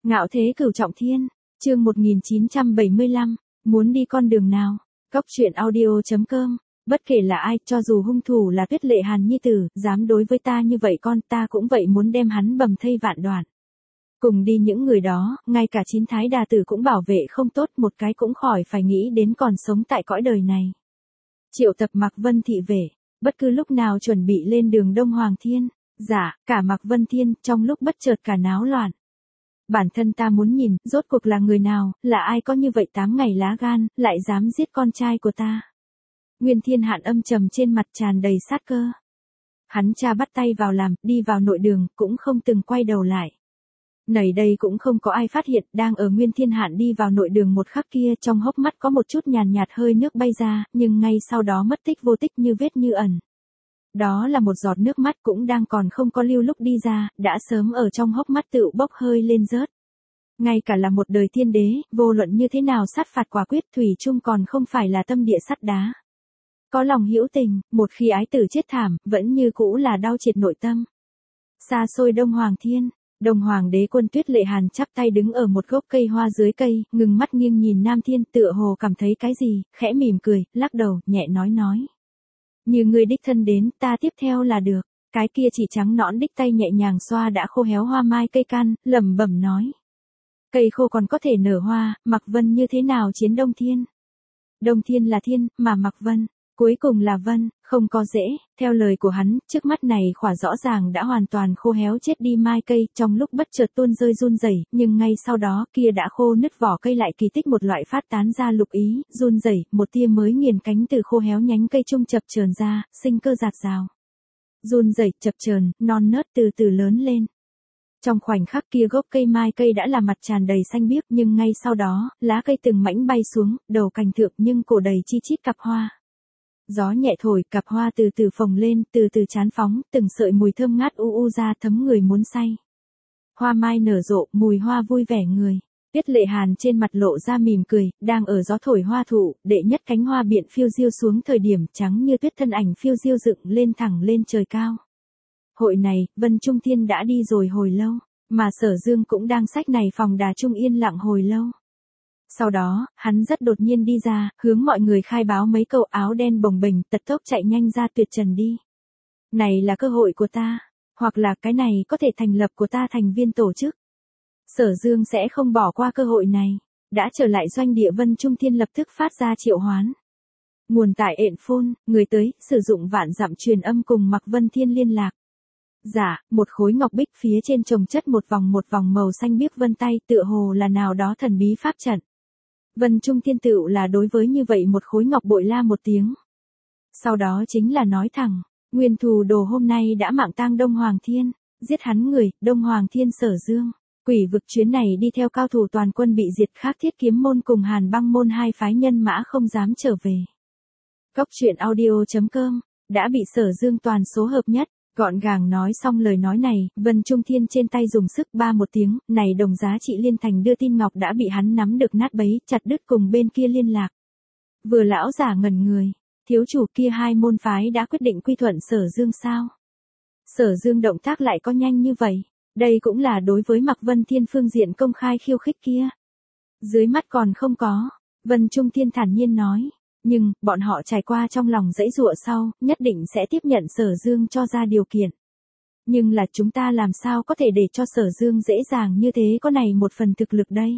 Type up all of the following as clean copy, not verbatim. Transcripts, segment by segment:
Ngạo thế cửu trọng thiên, chương 1975, muốn đi con đường nào? Cóc truyện audio.com, bất kể là ai, cho dù hung thủ là Tuyết Lệ Hàn nhi tử, dám đối với ta như vậy con ta cũng vậy muốn đem hắn bầm thây vạn đoạn. Cùng đi những người đó, ngay cả chín thái đà tử cũng bảo vệ không tốt một cái cũng khỏi phải nghĩ đến còn sống tại cõi đời này. Triệu tập Mạc Vân thị vệ, bất cứ lúc nào chuẩn bị lên đường Đông Hoàng Thiên, dạ, cả Mạc Vân Thiên trong lúc bất chợt cả náo loạn. Bản thân ta muốn nhìn, rốt cuộc là người nào, là ai có như vậy 8 ngày lá gan, lại dám giết con trai của ta. Nguyên Thiên Hạn âm trầm trên mặt tràn đầy sát cơ. Hắn cha bắt tay vào làm, đi vào nội đường, cũng không từng quay đầu lại. Nảy đây cũng không có ai phát hiện, đang ở Nguyên Thiên Hạn đi vào nội đường một khắc kia, trong hốc mắt có một chút nhàn nhạt hơi nước bay ra, nhưng ngay sau đó mất tích vô tích như vết như ẩn. Đó là một giọt nước mắt cũng đang còn không có lưu lúc đi ra, đã sớm ở trong hốc mắt tự bốc hơi lên rớt. Ngay cả là một đời thiên đế, vô luận như thế nào sát phạt quả quyết thủy chung còn không phải là tâm địa sắt đá. Có lòng hữu tình, một khi ái tử chết thảm, vẫn như cũ là đau triệt nội tâm. Xa xôi Đông Hoàng Thiên, Đông Hoàng đế quân Tuyết Lệ Hàn chắp tay đứng ở một gốc cây hoa dưới cây, ngừng mắt nghiêng nhìn Nam Thiên tựa hồ cảm thấy cái gì, khẽ mỉm cười, lắc đầu, nhẹ nói. Như người đích thân đến, ta tiếp theo là được. Cái kia chỉ trắng nõn đích tay nhẹ nhàng xoa đã khô héo hoa mai cây căn, lẩm bẩm nói. Cây khô còn có thể nở hoa, Mạc Vân như thế nào chiến Đông Thiên? Đông Thiên là thiên, mà Mạc Vân, cuối cùng là vân, không có dễ. Theo lời của hắn, trước mắt này khỏa rõ ràng đã hoàn toàn khô héo chết đi mai cây, trong lúc bất chợt tuôn rơi run rẩy, nhưng ngay sau đó kia đã khô nứt vỏ cây lại kỳ tích một loại phát tán ra lục ý, run rẩy, một tia mới nghiền cánh từ khô héo nhánh cây trung chập chờn ra, sinh cơ rạt rào. Run rẩy, chập chờn, non nớt từ từ lớn lên. Trong khoảnh khắc kia gốc cây mai cây đã là mặt tràn đầy xanh biếc, nhưng ngay sau đó, lá cây từng mảnh bay xuống, đầu cành thượng nhưng cổ đầy chi chít cặp hoa. Gió nhẹ thổi, cặp hoa từ từ phồng lên, từ từ chán phóng, từng sợi mùi thơm ngát u ra thấm người muốn say. Hoa mai nở rộ, mùi hoa vui vẻ người. Tuyết Lệ Hàn trên mặt lộ ra mỉm cười, đang ở gió thổi hoa thụ, đệ nhất cánh hoa biện phiêu diêu xuống thời điểm trắng như tuyết thân ảnh phiêu diêu dựng lên thẳng lên trời cao. Hội này, Vân Trung Thiên đã đi rồi hồi lâu, mà Sở Dương cũng đang xách này phòng đà trung yên lặng hồi lâu. Sau đó, hắn rất đột nhiên đi ra, hướng mọi người khai báo mấy câu áo đen bồng bềnh, tật tốc chạy nhanh ra tuyệt trần đi. Này là cơ hội của ta, hoặc là cái này có thể thành lập của ta thành viên tổ chức. Sở Dương sẽ không bỏ qua cơ hội này. Đã trở lại doanh địa Vân Trung Thiên lập tức phát ra triệu hoán. Nguồn tại ện phôn, người tới, sử dụng vạn dặm truyền âm cùng Mạc Vân Thiên liên lạc. Dạ, một khối ngọc bích phía trên chồng chất một vòng màu xanh biếc vân tay tựa hồ là nào đó thần bí pháp trận. Vân Trung Thiên tựu là đối với như vậy một khối ngọc bội la một tiếng. Sau đó chính là nói thẳng, nguyên thù đồ hôm nay đã mạng tang Đông Hoàng Thiên, giết hắn người, Đông Hoàng Thiên Sở Dương. Quỷ vực chuyến này đi theo cao thủ toàn quân bị diệt, khác Thiết Kiếm môn cùng Hàn Băng môn hai phái nhân mã không dám trở về. Cóc truyện audio.com, đã bị Sở Dương toàn số hợp nhất. Gọn gàng nói xong lời nói này, Vân Trung Thiên trên tay dùng sức ba một tiếng, này đồng giá trị liên thành đưa tin ngọc đã bị hắn nắm được nát bấy, chặt đứt cùng bên kia liên lạc. Vừa lão giả ngẩn người, thiếu chủ kia hai môn phái đã quyết định quy thuận Sở Dương sao? Sở Dương động tác lại có nhanh như vậy, đây cũng là đối với Mạc Vân Thiên phương diện công khai khiêu khích kia. Dưới mắt còn không có, Vân Trung Thiên thản nhiên nói. Nhưng, bọn họ trải qua trong lòng dãy dụa sau, nhất định sẽ tiếp nhận Sở Dương cho ra điều kiện. Nhưng là chúng ta làm sao có thể để cho Sở Dương dễ dàng như thế có này một phần thực lực đây.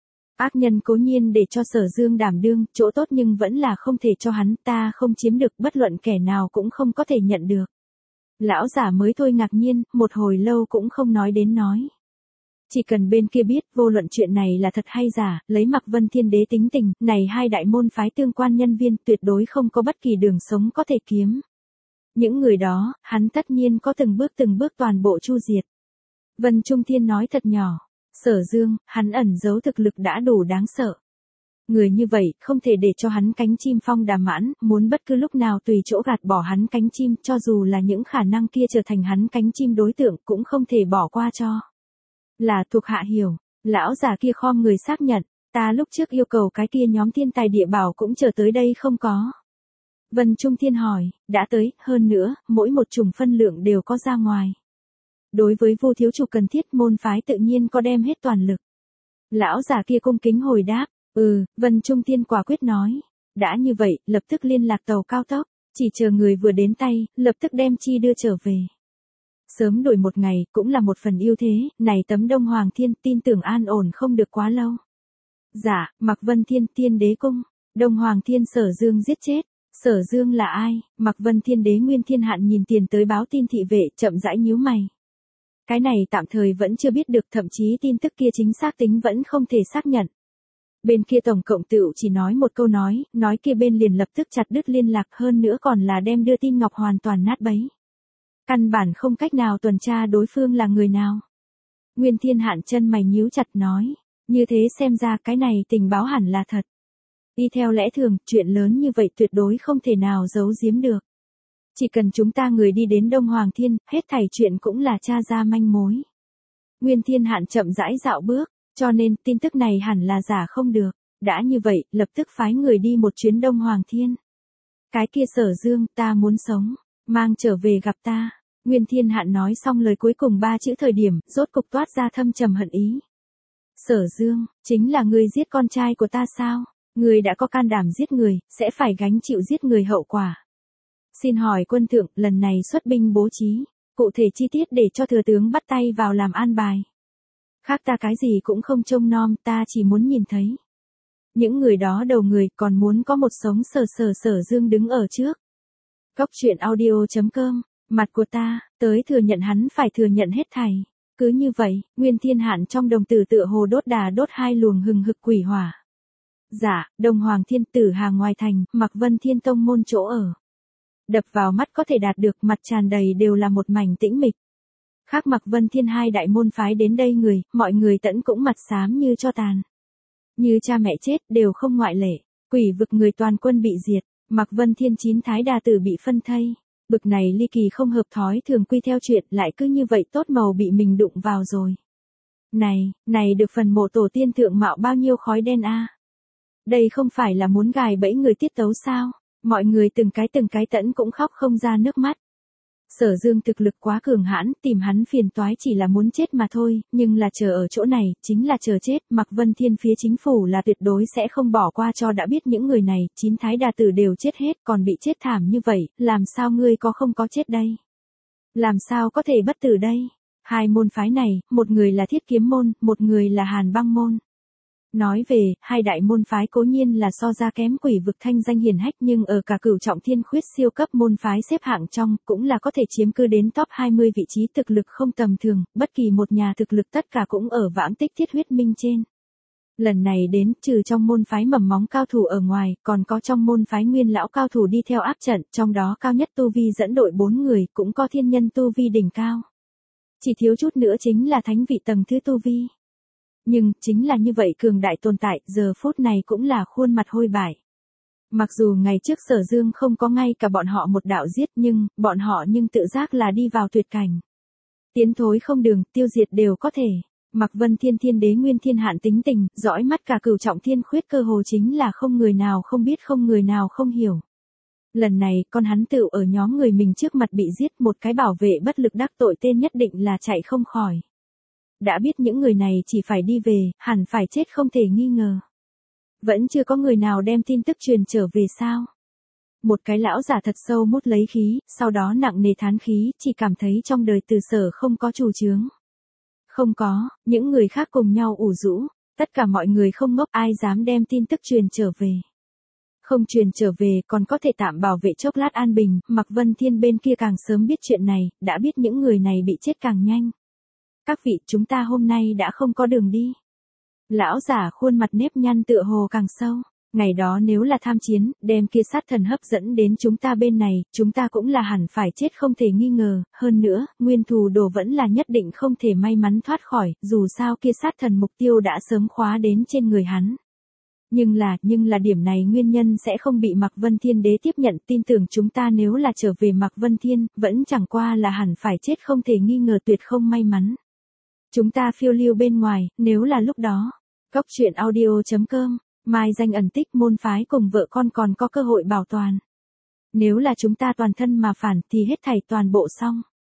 Ác nhân cố nhiên để cho Sở Dương đảm đương, chỗ tốt nhưng vẫn là không thể cho hắn, ta không chiếm được, bất luận kẻ nào cũng không có thể nhận được. Lão giả mới thôi ngạc nhiên, một hồi lâu cũng không nói đến nói. Chỉ cần bên kia biết, vô luận chuyện này là thật hay giả, lấy Mạc Vân Thiên đế tính tình, này hai đại môn phái tương quan nhân viên tuyệt đối không có bất kỳ đường sống có thể kiếm. Những người đó, hắn tất nhiên có từng bước toàn bộ chu diệt. Vân Trung Thiên nói thật nhỏ, Sở Dương, hắn ẩn giấu thực lực đã đủ đáng sợ. Người như vậy, không thể để cho hắn cánh chim phong đà mãn, muốn bất cứ lúc nào tùy chỗ gạt bỏ hắn cánh chim, cho dù là những khả năng kia trở thành hắn cánh chim đối tượng cũng không thể bỏ qua cho. Là thuộc hạ hiểu, lão già kia khom người xác nhận, ta lúc trước yêu cầu cái kia nhóm thiên tài địa bảo cũng chờ tới đây không có. Vân Trung Thiên hỏi, đã tới, hơn nữa, mỗi một chủng phân lượng đều có ra ngoài. Đối với Vu thiếu chủ cần thiết môn phái tự nhiên có đem hết toàn lực. Lão già kia cung kính hồi đáp, Vân Trung Tiên quả quyết nói. Đã như vậy, lập tức liên lạc tàu cao tốc, chỉ chờ người vừa đến tay, lập tức đem chi đưa trở về. Sớm đổi một ngày, cũng là một phần ưu thế, này tấm Đông Hoàng Thiên tin tưởng an ổn không được quá lâu. Dạ, Mạc Vân Thiên Tiên đế cung, Đông Hoàng Thiên Sở Dương giết chết. Sở Dương là ai? Mạc Vân Thiên đế Nguyên Thiên Hạn nhìn tiền tới báo tin thị vệ, chậm rãi nhíu mày. Cái này tạm thời vẫn chưa biết được, thậm chí tin tức kia chính xác tính vẫn không thể xác nhận. Bên kia tổng cộng tựu chỉ nói một câu nói kia bên liền lập tức chặt đứt liên lạc, hơn nữa còn là đem đưa tin ngọc hoàn toàn nát bấy. Căn bản không cách nào tuần tra đối phương là người nào. Nguyên Thiên Hạn chân mày nhíu chặt nói, như thế xem ra cái này tình báo hẳn là thật. Đi theo lẽ thường, chuyện lớn như vậy tuyệt đối không thể nào giấu giếm được. Chỉ cần chúng ta người đi đến Đông Hoàng Thiên, hết thảy chuyện cũng là tra ra manh mối. Nguyên Thiên Hạn chậm rãi dạo bước, cho nên tin tức này hẳn là giả không được. Đã như vậy, lập tức phái người đi một chuyến Đông Hoàng Thiên. Cái kia Sở Dương, ta muốn sống, mang trở về gặp ta. Nguyên Thiên Hạn nói xong lời cuối cùng 3 chữ thời điểm, rốt cục toát ra thâm trầm hận ý. Sở Dương, chính là ngươi giết con trai của ta sao? Ngươi đã có can đảm giết người, sẽ phải gánh chịu giết người hậu quả. Xin hỏi quân thượng, lần này xuất binh bố trí, cụ thể chi tiết để cho thừa tướng bắt tay vào làm an bài. Khác ta cái gì cũng không trông nom, ta chỉ muốn nhìn thấy. Những người đó đầu người còn muốn có một sống Sở Dương đứng ở trước. Góc truyện audio.com, mặt của ta, tới thừa nhận hắn phải thừa nhận hết thảy. Cứ như vậy, Nguyên Thiên Hạn trong đồng tử tựa hồ đốt đà đốt 2 luồng hừng hực quỷ hỏa. Dạ, Đông Hoàng Thiên Tử Hà ngoài thành, Mạc Vân Thiên tông môn chỗ ở. Đập vào mắt có thể đạt được, mặt tràn đầy đều là một mảnh tĩnh mịch. Khác Mạc Vân Thiên 2 đại môn phái đến đây người, mọi người tẫn cũng mặt xám như tro tàn. Như cha mẹ chết đều không ngoại lệ, quỷ vực người toàn quân bị diệt, Mạc Vân Thiên 9 thái đà tử bị phân thây. Bực này ly kỳ không hợp thói thường quy theo chuyện lại cứ như vậy tốt màu bị mình đụng vào rồi. Này được phần mộ tổ tiên thượng mạo bao nhiêu khói đen a. Đây không phải là muốn gài bẫy người tiết tấu sao? Mọi người từng cái tẫn cũng khóc không ra nước mắt. Sở Dương thực lực quá cường hãn, tìm hắn phiền toái chỉ là muốn chết mà thôi, nhưng là chờ ở chỗ này, chính là chờ chết, Mạc Vân Thiên phía chính phủ là tuyệt đối sẽ không bỏ qua cho đã biết những người này, 9 thái đà tử đều chết hết, còn bị chết thảm như vậy, làm sao ngươi có không có chết đây? Làm sao có thể bất tử đây? 2 môn phái này, một người là Thiết Kiếm môn, một người là Hàn Băng môn. Nói về, 2 đại môn phái cố nhiên là so ra kém quỷ vực thanh danh hiển hách nhưng ở cả cửu trọng thiên khuyết siêu cấp môn phái xếp hạng trong, cũng là có thể chiếm cứ đến top 20 vị trí thực lực không tầm thường, bất kỳ một nhà thực lực tất cả cũng ở vãng tích thiết huyết minh trên. Lần này đến, trừ trong môn phái mầm móng cao thủ ở ngoài, còn có trong môn phái nguyên lão cao thủ đi theo áp trận, trong đó cao nhất tu vi dẫn đội 4 người, cũng có thiên nhân tu vi đỉnh cao. Chỉ thiếu chút nữa chính là thánh vị tầng thứ tu vi. Nhưng, chính là như vậy cường đại tồn tại, giờ phút này cũng là khuôn mặt hôi bại. Mặc dù ngày trước Sở Dương không có ngay cả bọn họ một đạo giết nhưng, bọn họ nhưng tự giác là đi vào tuyệt cảnh. Tiến thối không đường, tiêu diệt đều có thể. Mạc Vân Thiên Thiên đế Nguyên Thiên Hạn tính tình, dõi mắt cả cửu trọng thiên khuyết cơ hồ chính là không người nào không biết không người nào không hiểu. Lần này, con hắn tựu ở nhóm người mình trước mặt bị giết, một cái bảo vệ bất lực đắc tội tên nhất định là chạy không khỏi. Đã biết những người này chỉ phải đi về, hẳn phải chết không thể nghi ngờ. Vẫn chưa có người nào đem tin tức truyền trở về sao? Một cái lão giả thật sâu mút lấy khí, sau đó nặng nề thán khí, chỉ cảm thấy trong đời từ Sở không có chủ chướng. Không có, những người khác cùng nhau ủ rũ, tất cả mọi người không ngốc, ai dám đem tin tức truyền trở về. Không truyền trở về còn có thể tạm bảo vệ chốc lát an bình, Mạc Vân Thiên bên kia càng sớm biết chuyện này, đã biết những người này bị chết càng nhanh. Các vị, chúng ta hôm nay đã không có đường đi. Lão giả khuôn mặt nếp nhăn tựa hồ càng sâu. Ngày đó nếu là tham chiến, đem kia sát thần hấp dẫn đến chúng ta bên này, chúng ta cũng là hẳn phải chết không thể nghi ngờ. Hơn nữa, nguyên thù đồ vẫn là nhất định không thể may mắn thoát khỏi, dù sao kia sát thần mục tiêu đã sớm khóa đến trên người hắn. Nhưng là điểm này nguyên nhân sẽ không bị Mạc Vân Thiên đế tiếp nhận, tin tưởng chúng ta nếu là trở về Mạc Vân Thiên, vẫn chẳng qua là hẳn phải chết không thể nghi ngờ, tuyệt không may mắn. Chúng ta phiêu lưu bên ngoài, nếu là lúc đó. Góc truyện audio.com, mai danh ẩn tích, môn phái cùng vợ con còn có cơ hội bảo toàn. Nếu là chúng ta toàn thân mà phản thì hết thảy toàn bộ xong.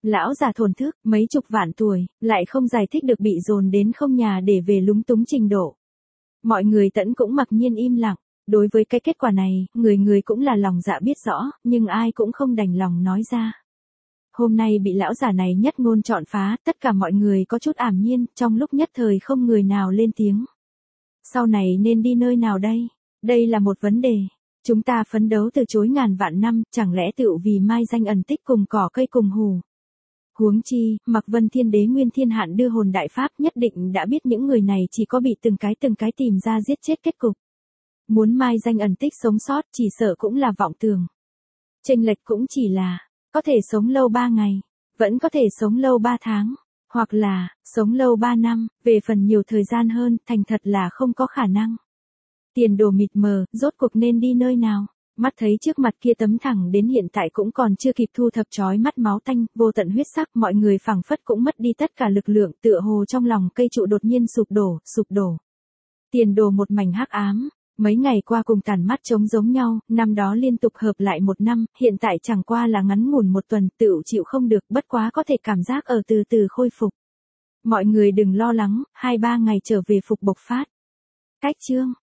Lão già thổn thức, mấy chục vạn tuổi, lại không giải thích được bị dồn đến không nhà để về lúng túng trình độ. Mọi người tẫn cũng mặc nhiên im lặng, đối với cái kết quả này, người người cũng là lòng dạ biết rõ, nhưng ai cũng không đành lòng nói ra. Hôm nay bị lão già này nhất ngôn chọn phá, tất cả mọi người có chút ảm nhiên, trong lúc nhất thời không người nào lên tiếng. Sau này nên đi nơi nào đây? Đây là một vấn đề. Chúng ta phấn đấu từ chối ngàn vạn năm, chẳng lẽ tựu vì mai danh ẩn tích cùng cỏ cây cùng hù. Huống chi, Mạc Vân Thiên Đế Nguyên Thiên Hạn đưa hồn đại pháp nhất định đã biết những người này chỉ có bị từng cái tìm ra giết chết kết cục. Muốn mai danh ẩn tích sống sót chỉ sợ cũng là vọng tưởng. Chênh lệch cũng chỉ là, có thể sống lâu 3 ngày, vẫn có thể sống lâu 3 tháng, hoặc là, sống lâu 3 năm, về phần nhiều thời gian hơn, thành thật là không có khả năng. Tiền đồ mịt mờ, rốt cuộc nên đi nơi nào? Mắt thấy trước mặt kia tấm thẳng đến hiện tại cũng còn chưa kịp thu thập chói mắt máu tanh, vô tận huyết sắc, mọi người phảng phất cũng mất đi tất cả lực lượng, tựa hồ trong lòng cây trụ đột nhiên sụp đổ. Tiền đồ một mảnh hắc ám, mấy ngày qua cùng tàn mắt trống giống nhau, năm đó liên tục hợp lại 1 năm, hiện tại chẳng qua là ngắn ngủn 1 tuần, tựu chịu không được, bất quá có thể cảm giác ở từ từ khôi phục. Mọi người đừng lo lắng, 2-3 ngày trở về phục bộc phát. Cách chương